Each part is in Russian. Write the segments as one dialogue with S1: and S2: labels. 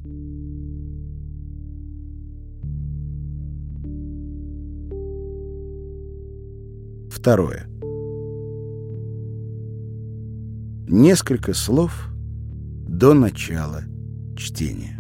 S1: Второе. Несколько слов до начала чтения.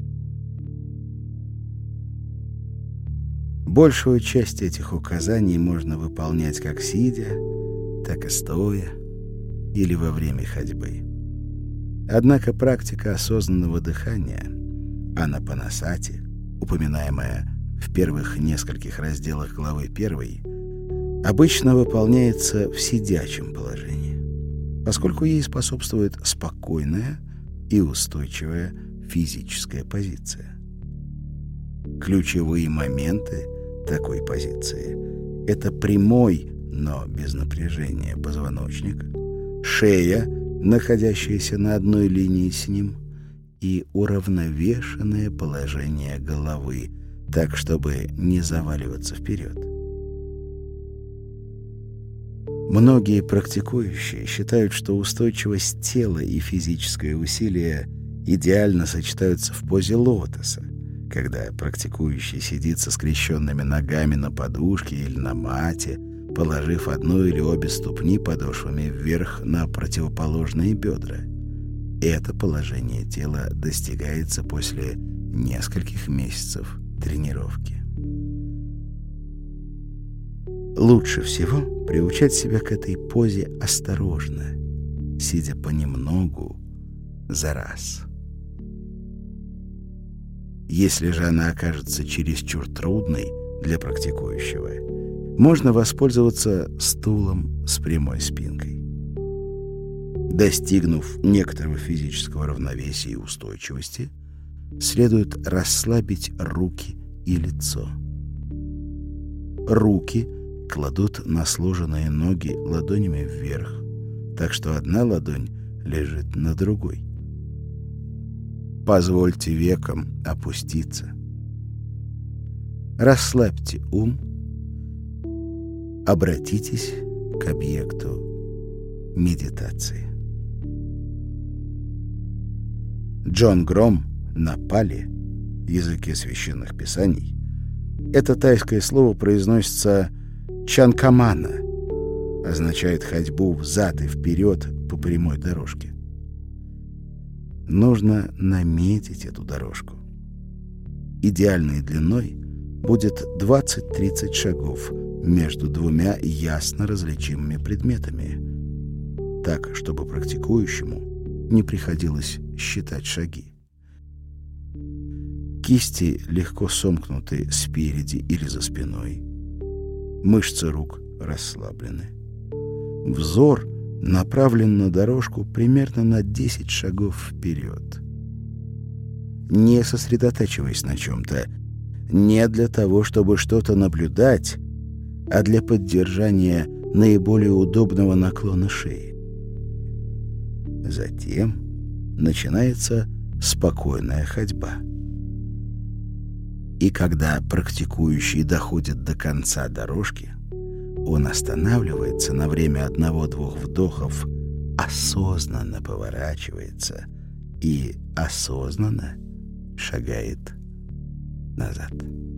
S1: Большую часть этих указаний можно выполнять как сидя, так и стоя или во время ходьбы. Однако практика осознанного дыхания, анапанасати, упоминаемая в первых нескольких разделах главы 1, обычно выполняется в сидячем положении, поскольку ей способствует спокойная и устойчивая физическая позиция. Ключевые моменты такой позиции — это прямой, но без напряжения позвоночник, шея, находящаяся на одной линии с ним, и уравновешенное положение головы, так, чтобы не заваливаться вперед. Многие практикующие считают, что устойчивость тела и физическое усилие идеально сочетаются в позе лотоса, когда практикующий сидит со скрещенными ногами на подушке или на мате, положив одну или обе ступни подошвами вверх на противоположные бедра. Это положение тела достигается после нескольких месяцев тренировки. Лучше всего приучать себя к этой позе осторожно, сидя понемногу за раз. Если же она окажется чересчур трудной для практикующего, можно воспользоваться стулом с прямой спинкой. Достигнув некоторого физического равновесия и устойчивости, следует расслабить руки и лицо. Руки кладут на сложенные ноги ладонями вверх, так что одна ладонь лежит на другой. Позвольте векам опуститься. Расслабьте ум. Обратитесь к объекту медитации. Джон Гром на пали, языке священных писаний, это тайское слово произносится чанкамана, означает ходьбу взад и вперед по прямой дорожке. Нужно наметить эту дорожку. Идеальной длиной будет 20-30 шагов между двумя ясно различимыми предметами, так, чтобы практикующему не приходилось считать шаги. Кисти легко сомкнуты спереди или за спиной. Мышцы рук расслаблены. Взор направлен на дорожку примерно на 10 шагов вперед. Не сосредотачиваясь на чем-то, не для того, чтобы что-то наблюдать, а для поддержания наиболее удобного наклона шеи. Затем начинается спокойная ходьба. И когда практикующий доходит до конца дорожки, он останавливается на время 1-2 вдохов, осознанно поворачивается и осознанно шагает назад.